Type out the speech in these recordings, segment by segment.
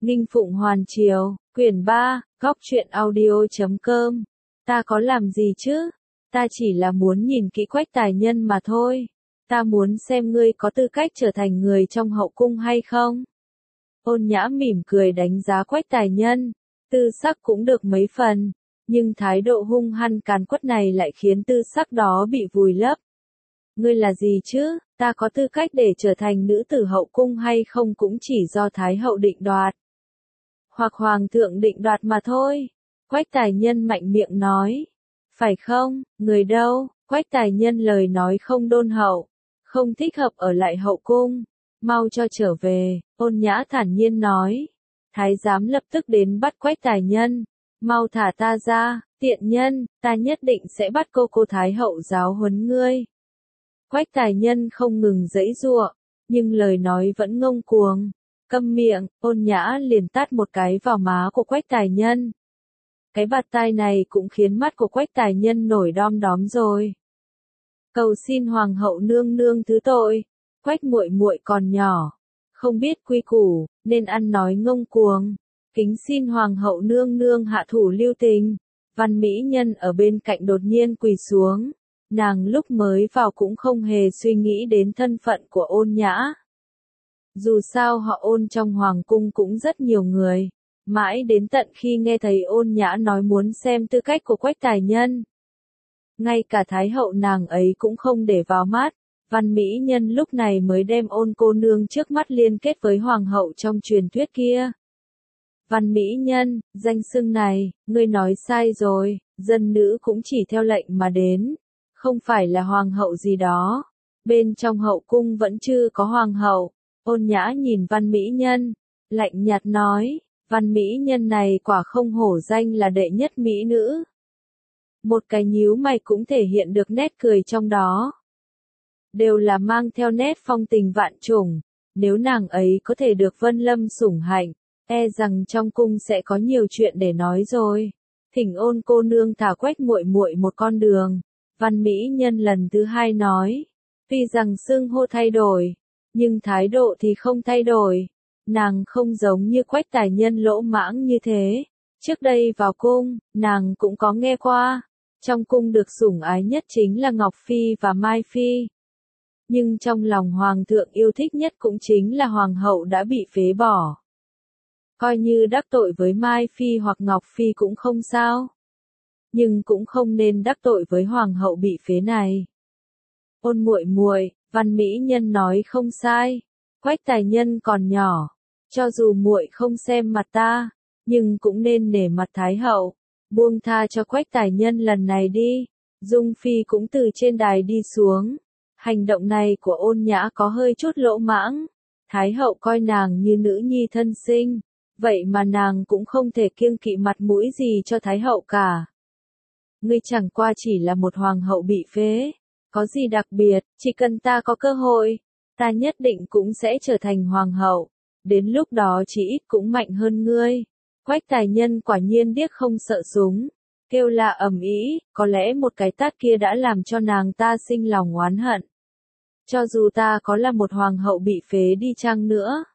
Nghinh Phụng Hoàn Triều, quyển 3, góc truyện audio.com. Ta có làm gì chứ? Ta chỉ là muốn nhìn kỹ Quách Tài Nhân mà thôi. Ta muốn xem ngươi có tư cách trở thành người trong hậu cung hay không? Ôn Nhã mỉm cười đánh giá Quách Tài Nhân, tư sắc cũng được mấy phần, nhưng thái độ hung hăng càn quất này lại khiến tư sắc đó bị vùi lấp. Ngươi là gì chứ? Ta có tư cách để trở thành nữ tử hậu cung hay không cũng chỉ do Thái hậu định đoạt. Hoặc Hoàng thượng định đoạt mà thôi. Quách Tài Nhân mạnh miệng nói. Phải không, người đâu? Quách Tài Nhân lời nói không đôn hậu, không thích hợp ở lại hậu cung. Mau cho trở về, Ôn Nhã thản nhiên nói. Thái giám lập tức đến bắt Quách Tài Nhân. Mau thả ta ra, tiện nhân, ta nhất định sẽ bắt cô Thái hậu giáo huấn ngươi. Quách Tài Nhân không ngừng giãy giụa, nhưng lời nói vẫn ngông cuồng. Câm miệng, Ôn Nhã liền tát một cái vào má của Quách Tài Nhân. Cái bạt tai này cũng khiến mắt của Quách Tài Nhân nổi đom đóm rồi. Cầu xin Hoàng hậu nương nương thứ tội, Quách muội muội còn nhỏ, không biết quy củ, nên ăn nói ngông cuồng. Kính xin Hoàng hậu nương nương hạ thủ lưu tình. Văn mỹ nhân ở bên cạnh đột nhiên quỳ xuống. Nàng lúc mới vào cũng không hề suy nghĩ đến thân phận của Ôn Nhã. Dù sao họ Ôn trong hoàng cung cũng rất nhiều người. Mãi đến tận khi nghe thấy Ôn Nhã nói muốn xem tư cách của Quách Tài Nhân. Ngay cả Thái hậu nàng ấy cũng không để vào mắt. Văn mỹ nhân lúc này mới đem Ôn cô nương trước mắt liên kết với hoàng hậu trong truyền thuyết kia. Văn mỹ nhân, danh xưng này, ngươi nói sai rồi, dân nữ cũng chỉ theo lệnh mà đến. Không phải là hoàng hậu gì đó. Bên trong hậu cung vẫn chưa có hoàng hậu. Ôn Nhã nhìn văn mỹ nhân, lạnh nhạt nói, văn mỹ nhân này quả không hổ danh là đệ nhất mỹ nữ. Một cái nhíu mày cũng thể hiện được nét cười trong đó. Đều là mang theo nét phong tình vạn trùng, nếu nàng ấy có thể được Vân Lâm sủng hạnh, e rằng trong cung sẽ có nhiều chuyện để nói rồi. Thỉnh Ôn cô nương thả Quách muội muội một con đường. Văn mỹ nhân lần thứ hai nói, tuy rằng xưng hô thay đổi, nhưng thái độ thì không thay đổi. Nàng không giống như Quách Tài Nhân lỗ mãng như thế. Trước đây vào cung, nàng cũng có nghe qua, trong cung được sủng ái nhất chính là Ngọc Phi và Mai Phi. Nhưng trong lòng Hoàng thượng yêu thích nhất cũng chính là Hoàng hậu đã bị phế bỏ. Coi như đắc tội với Mai Phi hoặc Ngọc Phi cũng không sao. Nhưng cũng không nên đắc tội với hoàng hậu bị phế này. Ôn muội muội, văn mỹ nhân nói không sai. Quách Tài Nhân còn nhỏ, cho dù muội không xem mặt ta, nhưng cũng nên nể mặt Thái hậu, buông tha cho Quách Tài Nhân lần này đi. Dung Phi cũng từ trên đài đi xuống. Hành động này của Ôn Nhã có hơi chút lỗ mãng. Thái hậu coi nàng như nữ nhi thân sinh, vậy mà nàng cũng không thể kiêng kỵ mặt mũi gì cho Thái hậu cả. Ngươi chẳng qua chỉ là một hoàng hậu bị phế, có gì đặc biệt, chỉ cần ta có cơ hội, ta nhất định cũng sẽ trở thành hoàng hậu, đến lúc đó chỉ ít cũng mạnh hơn ngươi. Quách Tài Nhân quả nhiên điếc không sợ súng, kêu la ầm ĩ, có lẽ một cái tát kia đã làm cho nàng ta sinh lòng oán hận. Cho dù ta có là một hoàng hậu bị phế đi chăng nữa,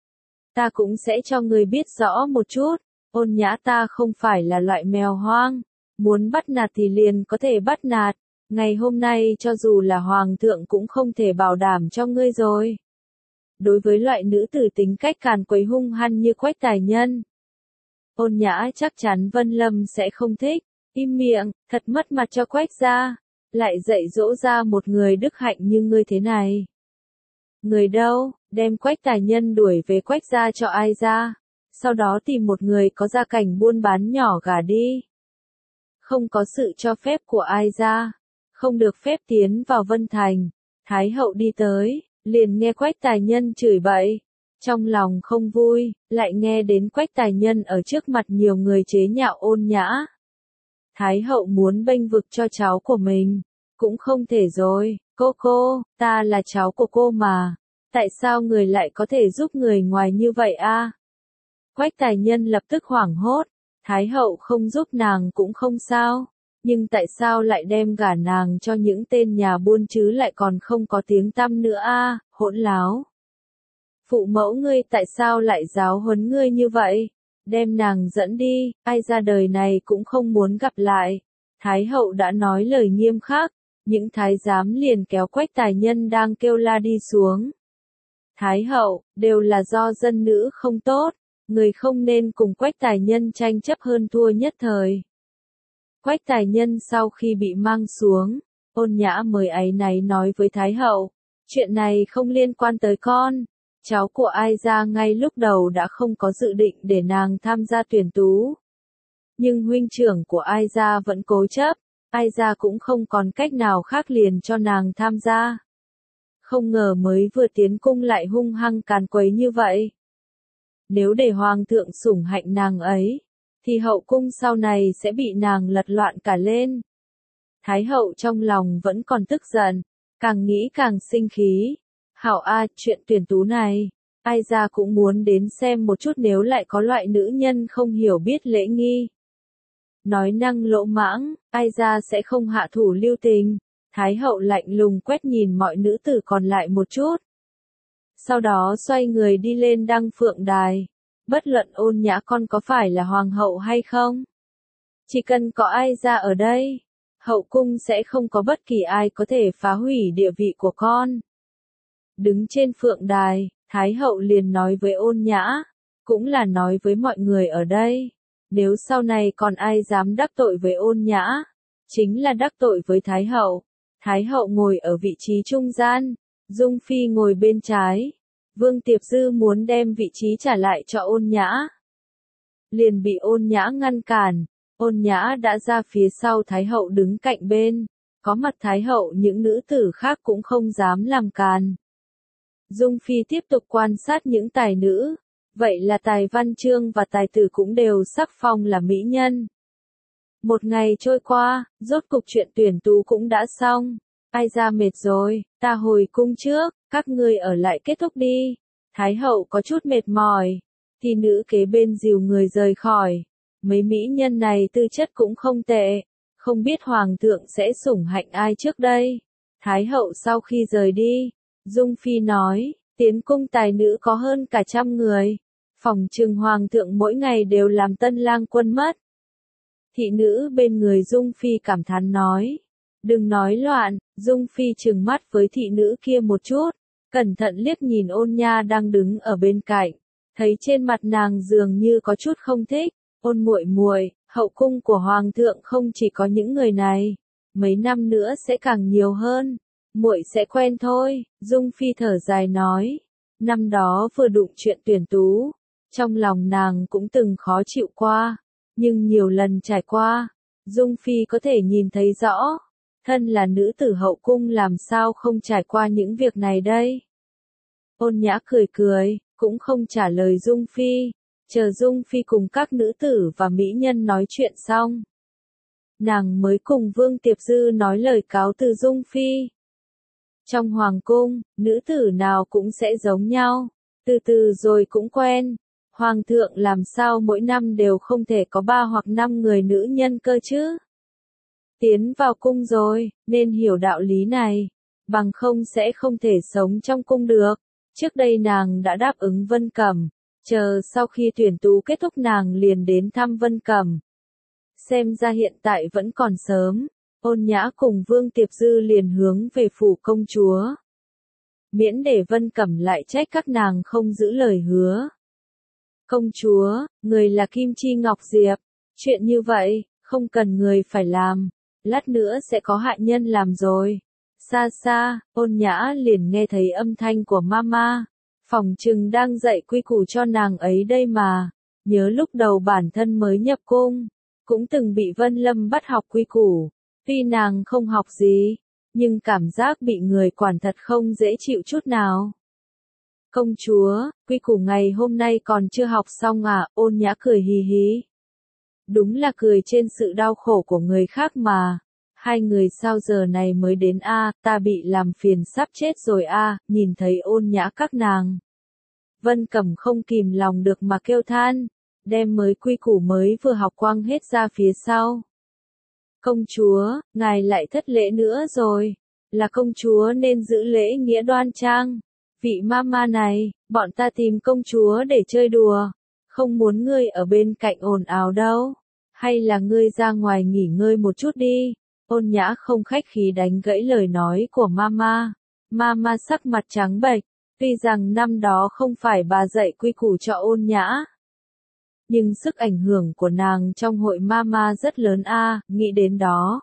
ta cũng sẽ cho ngươi biết rõ một chút, Ôn Nhã ta không phải là loại mèo hoang. Muốn bắt nạt thì liền có thể bắt nạt, ngày hôm nay cho dù là hoàng thượng cũng không thể bảo đảm cho ngươi rồi. Đối với loại nữ tử tính cách càn quấy hung hăng như Quách Tài Nhân, Ôn Nhã chắc chắn Vân Lâm sẽ không thích. Im miệng, thật mất mặt cho Quách gia, lại dạy dỗ ra một người đức hạnh như ngươi thế này. Người đâu, đem Quách Tài Nhân đuổi về Quách gia cho ai ra, sau đó tìm một người có gia cảnh buôn bán nhỏ gả đi. Không có sự cho phép của ai ra, không được phép tiến vào Vân Thành. Thái hậu đi tới, liền nghe Quách Tài Nhân chửi bậy. Trong lòng không vui, lại nghe đến Quách Tài Nhân ở trước mặt nhiều người chế nhạo Ôn Nhã. Thái hậu muốn bênh vực cho cháu của mình, cũng không thể rồi. Cô, ta là cháu của cô mà. Tại sao người lại có thể giúp người ngoài như vậy a? Quách Tài Nhân lập tức hoảng hốt. Thái hậu không giúp nàng cũng không sao, nhưng tại sao lại đem gả nàng cho những tên nhà buôn chứ lại còn không có tiếng tăm nữa a, hỗn láo. Phụ mẫu ngươi tại sao lại giáo huấn ngươi như vậy? Đem nàng dẫn đi, ai ra đời này cũng không muốn gặp lại. Thái hậu đã nói lời nghiêm khắc, những thái giám liền kéo Quách Tài Nhân đang kêu la đi xuống. Thái hậu, đều là do dân nữ không tốt, người không nên cùng Quách Tài Nhân tranh chấp hơn thua nhất thời. Quách Tài Nhân sau khi bị mang xuống, Ôn Nhã mới áy náy nói với Thái hậu, chuyện này không liên quan tới con. Cháu của Ai Gia ngay lúc đầu đã không có dự định để nàng tham gia tuyển tú. Nhưng huynh trưởng của Ai Gia vẫn cố chấp, Ai Gia cũng không còn cách nào khác liền cho nàng tham gia. Không ngờ mới vừa tiến cung lại hung hăng càn quấy như vậy. Nếu để hoàng thượng sủng hạnh nàng ấy, thì hậu cung sau này sẽ bị nàng lật loạn cả lên. Thái hậu trong lòng vẫn còn tức giận, càng nghĩ càng sinh khí. Hảo a, chuyện tuyển tú này, Ai Gia cũng muốn đến xem một chút nếu lại có loại nữ nhân không hiểu biết lễ nghi. Nói năng lỗ mãng, Ai Gia sẽ không hạ thủ lưu tình. Thái hậu lạnh lùng quét nhìn mọi nữ tử còn lại một chút. Sau đó xoay người đi lên đăng phượng đài. Bất luận Ôn Nhã con có phải là hoàng hậu hay không, chỉ cần có Ai Gia ở đây, hậu cung sẽ không có bất kỳ ai có thể phá hủy địa vị của con. Đứng trên phượng đài, Thái hậu liền nói với Ôn Nhã, cũng là nói với mọi người ở đây, nếu sau này còn ai dám đắc tội với Ôn Nhã, chính là đắc tội với Thái hậu. Thái hậu ngồi ở vị trí trung gian, Dung Phi ngồi bên trái. Vương Tiệp Dư muốn đem vị trí trả lại cho Ôn Nhã, liền bị Ôn Nhã ngăn cản. Ôn Nhã đã ra phía sau Thái hậu đứng cạnh bên, có mặt Thái hậu những nữ tử khác cũng không dám làm càn. Dung Phi tiếp tục quan sát những tài nữ, vậy là tài văn chương và tài tử cũng đều sắc phong là mỹ nhân. Một ngày trôi qua, rốt cục chuyện tuyển tú cũng đã xong. Ai Gia mệt rồi, ta hồi cung trước, các ngươi ở lại kết thúc đi. Thái hậu có chút mệt mỏi, thì nữ kế bên dìu người rời khỏi. Mấy mỹ nhân này tư chất cũng không tệ, không biết hoàng thượng sẽ sủng hạnh ai trước đây. Thái hậu sau khi rời đi, Dung Phi nói, tiến cung tài nữ có hơn cả 100 người. Phòng trừng hoàng thượng mỗi ngày đều làm tân lang quân mất. Thị nữ bên người Dung Phi cảm thán nói, đừng nói loạn. Dung Phi trừng mắt với thị nữ kia một chút, cẩn thận liếc nhìn Ôn Nha đang đứng ở bên cạnh, thấy trên mặt nàng dường như có chút không thích. Ôn muội muội, hậu cung của hoàng thượng không chỉ có những người này, mấy năm nữa sẽ càng nhiều hơn, muội sẽ quen thôi. Dung Phi thở dài nói, năm đó vừa đụng chuyện tuyển tú, trong lòng nàng cũng từng khó chịu qua, nhưng nhiều lần trải qua, Dung Phi có thể nhìn thấy rõ, thân là nữ tử hậu cung làm sao không trải qua những việc này đây. Ôn Nhã cười cười, cũng không trả lời Dung Phi, chờ Dung Phi cùng các nữ tử và mỹ nhân nói chuyện xong, nàng mới cùng Vương Tiệp Dư nói lời cáo từ Dung Phi. Trong hoàng cung, nữ tử nào cũng sẽ giống nhau, từ từ rồi cũng quen. Hoàng thượng làm sao mỗi năm đều không thể có 3 hoặc 5 người nữ nhân cơ chứ? Tiến vào cung rồi, nên hiểu đạo lý này, bằng không sẽ không thể sống trong cung được. Trước đây nàng đã đáp ứng Vân Cẩm, chờ sau khi tuyển tú kết thúc nàng liền đến thăm Vân Cẩm. Xem ra hiện tại vẫn còn sớm, Ôn Nhã cùng Vương Tiệp Dư liền hướng về phủ công chúa. Miễn để Vân Cẩm lại trách các nàng không giữ lời hứa. Công chúa, người là Kim Chi Ngọc Diệp, chuyện như vậy, không cần người phải làm, lát nữa sẽ có hạ nhân làm rồi. Xa xa, Ôn Nhã liền nghe thấy âm thanh của mama, phòng trừng đang dạy quy củ cho nàng ấy đây mà. Nhớ lúc đầu bản thân mới nhập cung, cũng từng bị Vân Lâm bắt học quy củ, tuy nàng không học gì, nhưng cảm giác bị người quản thật không dễ chịu chút nào. Công chúa, quy củ ngày hôm nay còn chưa học xong à? Ôn Nhã cười hì hì. Đúng là cười trên sự đau khổ của người khác mà. Hai người sao giờ này mới đến a? Ta bị làm phiền sắp chết rồi a. Nhìn thấy Ôn Nhã các nàng, Vân Cẩm không kìm lòng được mà kêu than, đem mới quy củ mới vừa học quăng hết ra phía sau. Công chúa, ngài lại thất lễ nữa rồi, là công chúa nên giữ lễ nghĩa đoan trang. vị mama này, bọn ta tìm công chúa để chơi đùa, không muốn ngươi ở bên cạnh ồn ào đâu, hay là ngươi ra ngoài nghỉ ngơi một chút đi. Ôn Nhã không khách khí đánh gãy lời nói của mama. Mama sắc mặt trắng bệch, tuy rằng năm đó không phải bà dạy quy củ cho Ôn Nhã, nhưng sức ảnh hưởng của nàng trong hội mama rất lớn a. Nghĩ đến đó,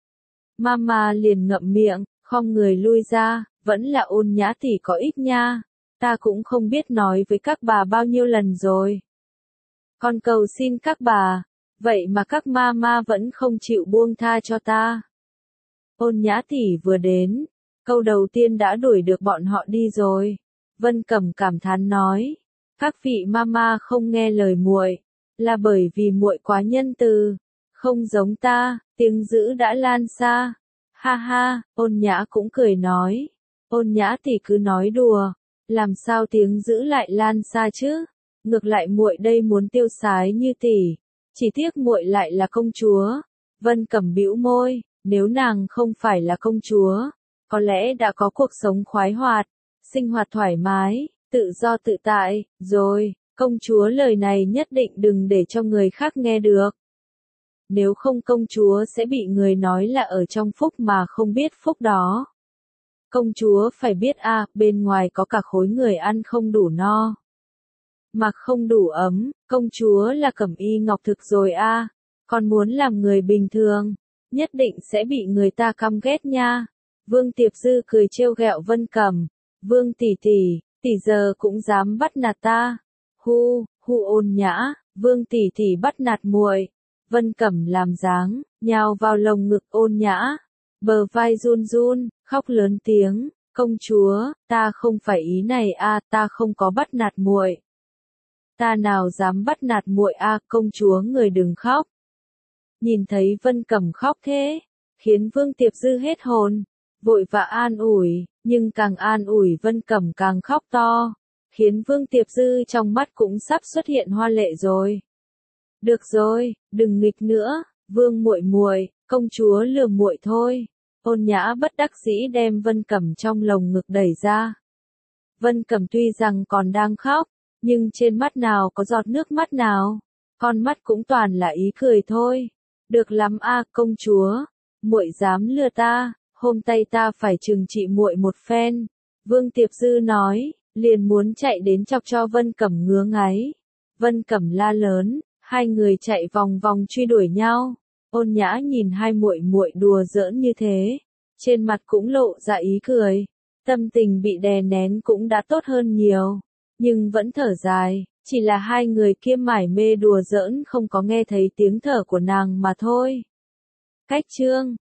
mama liền ngậm miệng, khom người lui ra, vẫn là Ôn Nhã tỷ có ích nha, ta cũng không biết nói với các bà bao nhiêu lần rồi. Con cầu xin các bà, vậy mà các mama vẫn không chịu buông tha cho ta. Ôn Nhã tỷ vừa đến, câu đầu tiên đã đuổi được bọn họ đi rồi. Vân Cẩm cảm thán nói, các vị mama không nghe lời muội, là bởi vì muội quá nhân từ, không giống ta, tiếng dữ đã lan xa. Ha ha, Ôn Nhã cũng cười nói, Ôn Nhã tỷ cứ nói đùa, làm sao tiếng dữ lại lan xa chứ? Ngược lại muội đây muốn tiêu sái như tỷ, chỉ tiếc muội lại là công chúa. Vân Cẩm bĩu môi, nếu nàng không phải là công chúa, có lẽ đã có cuộc sống khoái hoạt, sinh hoạt thoải mái, tự do tự tại, rồi, công chúa lời này nhất định đừng để cho người khác nghe được. Nếu không công chúa sẽ bị người nói là ở trong phúc mà không biết phúc đó. Công chúa phải biết bên ngoài có cả khối người ăn không đủ no, mặc không đủ ấm, công chúa là Cẩm Y Ngọc Thực rồi còn muốn làm người bình thường, nhất định sẽ bị người ta căm ghét nha. Vương Tiệp Dư cười trêu ghẹo Vân Cẩm, Vương tỷ tỷ giờ cũng dám bắt nạt ta. Hu, Ôn Nhã, Vương tỷ tỷ bắt nạt muội. Vân Cẩm làm dáng, nhào vào lồng ngực Ôn Nhã, bờ vai run run, khóc lớn tiếng, công chúa, ta không phải ý này ta không có bắt nạt muội. Ta nào dám bắt nạt muội công chúa người đừng khóc. Nhìn thấy Vân Cẩm khóc thế, khiến Vương Tiệp Dư hết hồn, vội vã an ủi, nhưng càng an ủi Vân Cẩm càng khóc to, khiến Vương Tiệp Dư trong mắt cũng sắp xuất hiện hoa lệ rồi. Được rồi, đừng nghịch nữa, Vương muội muội, công chúa lừa muội thôi. Ôn Nhã bất đắc dĩ đem Vân Cẩm trong lồng ngực đẩy ra. Vân Cẩm tuy rằng còn đang khóc, nhưng trên mắt nào có giọt nước mắt nào, con mắt cũng toàn là ý cười thôi. Được lắm công chúa, muội dám lừa ta, hôm nay ta phải trừng trị muội một phen. Vương Tiệp Dư nói, liền muốn chạy đến chọc cho Vân Cẩm ngứa ngáy. Vân Cẩm la lớn, hai người chạy vòng vòng truy đuổi nhau. Ôn Nhã nhìn hai muội muội đùa giỡn như thế, trên mặt cũng lộ ra ý cười, tâm tình bị đè nén cũng đã tốt hơn nhiều, nhưng vẫn thở dài, chỉ là hai người kia mải mê đùa giỡn không có nghe thấy tiếng thở của nàng mà thôi. Cách chương